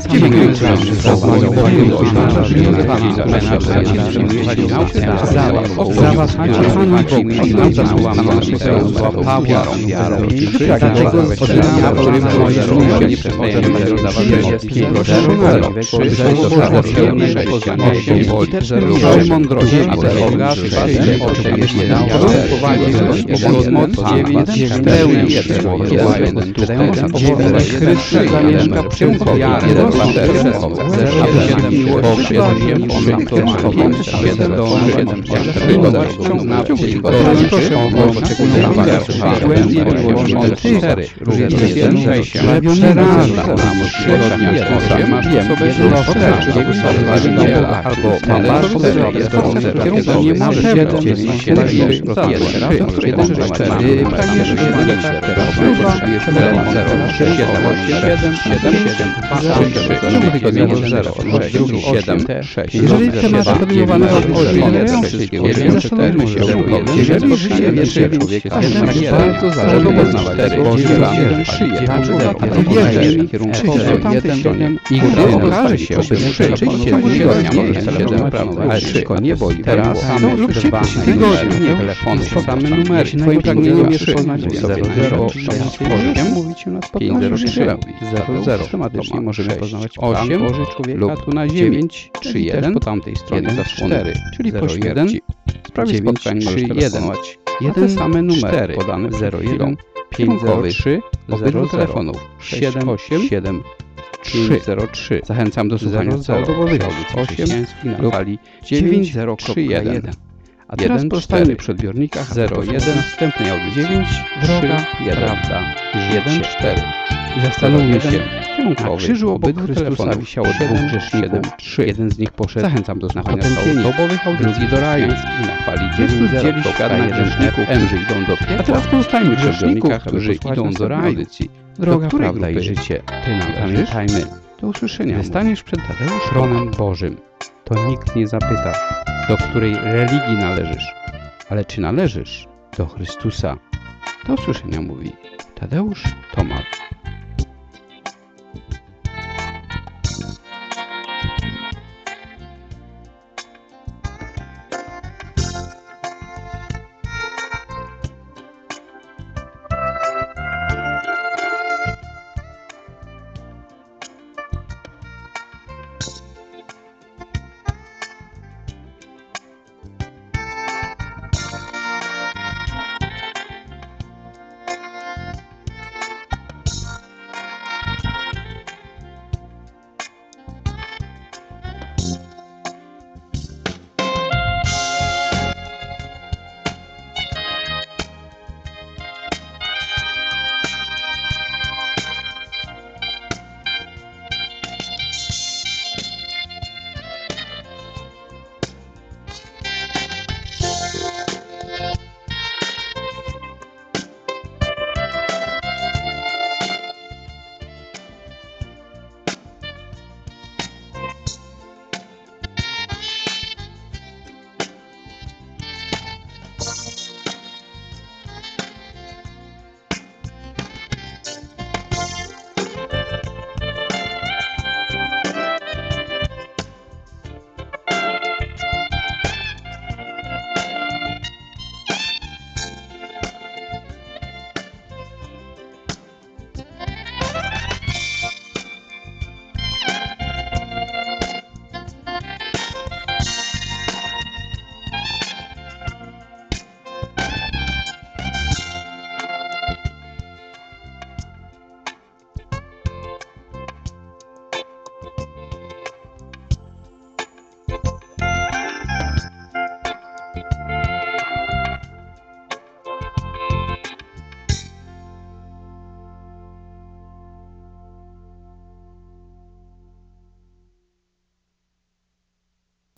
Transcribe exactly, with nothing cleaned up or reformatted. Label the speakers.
Speaker 1: Dziękując Wam za uwagę, za Was Panu Bóg, za słowa naszego Pawła, dlatego odznamy, którym moje życie nie przestajemy całą mądrość, aby Boga przyjdzie, abyśmy prowadzić jego moc dziewięć, pełni Chrystus zamieszka w czymś wiarę, aby się miłość siedem do siedem proszę o głębiej miłości cztery różnice się przeraża nam przyrodnia masz sobie albo masz sobie nie możesz jeden dziewięć siedem jeden cztery jeżeli temat podejmowany od zastanówmy się, jeżeli życie wierzy człowieka bardzo zależy a ty wierzysz kierunkowo tamtych siedem i gdy okaże się, że rzeczywiście ale tylko nie boi teraz lub się godzin telefon same numery twoim pragnieniem jest poznać sobie zero osiem mówić na pięć zero trzy zero zero systematycznie możemy poznawać osiem człowieka tu na dziewięć trzy jeden po tamtej stronie cztery czyli po śmierci sprawie spotkań możesz telefonować jeden same numery podane zero jeden pięć zero trzy zero telefonów siedem osiem siedem trzy zero trzy. Zachęcam do słuchania całodobowych audycji chrześcijańskich na fali dziewięć zero trzy jeden. A teraz pozostanie przy odbiornikach zero jeden następnej audycji dziewięć droga prawda jeden cztery. I zastanówmy się, na krzyżu obok Chrystusa wisiało dwóch grzeszników, trzy. Jeden z nich poszedł, zachęcam do słuchania całodobowych audycji do raju i na fali dziewięć dzieli świat na grzeszników, którzy idą do piekła. A teraz pozostajmy przy odbiornikach, którzy idą do raju. Audycji. Droga, prawda i życie. Ty nam pamiętajmy. Do usłyszenia. Staniesz przed tronem Bożym. To nikt nie zapyta, do której religii należysz, ale czy należysz do Chrystusa. Do usłyszenia mówi Tadeusz Tomal.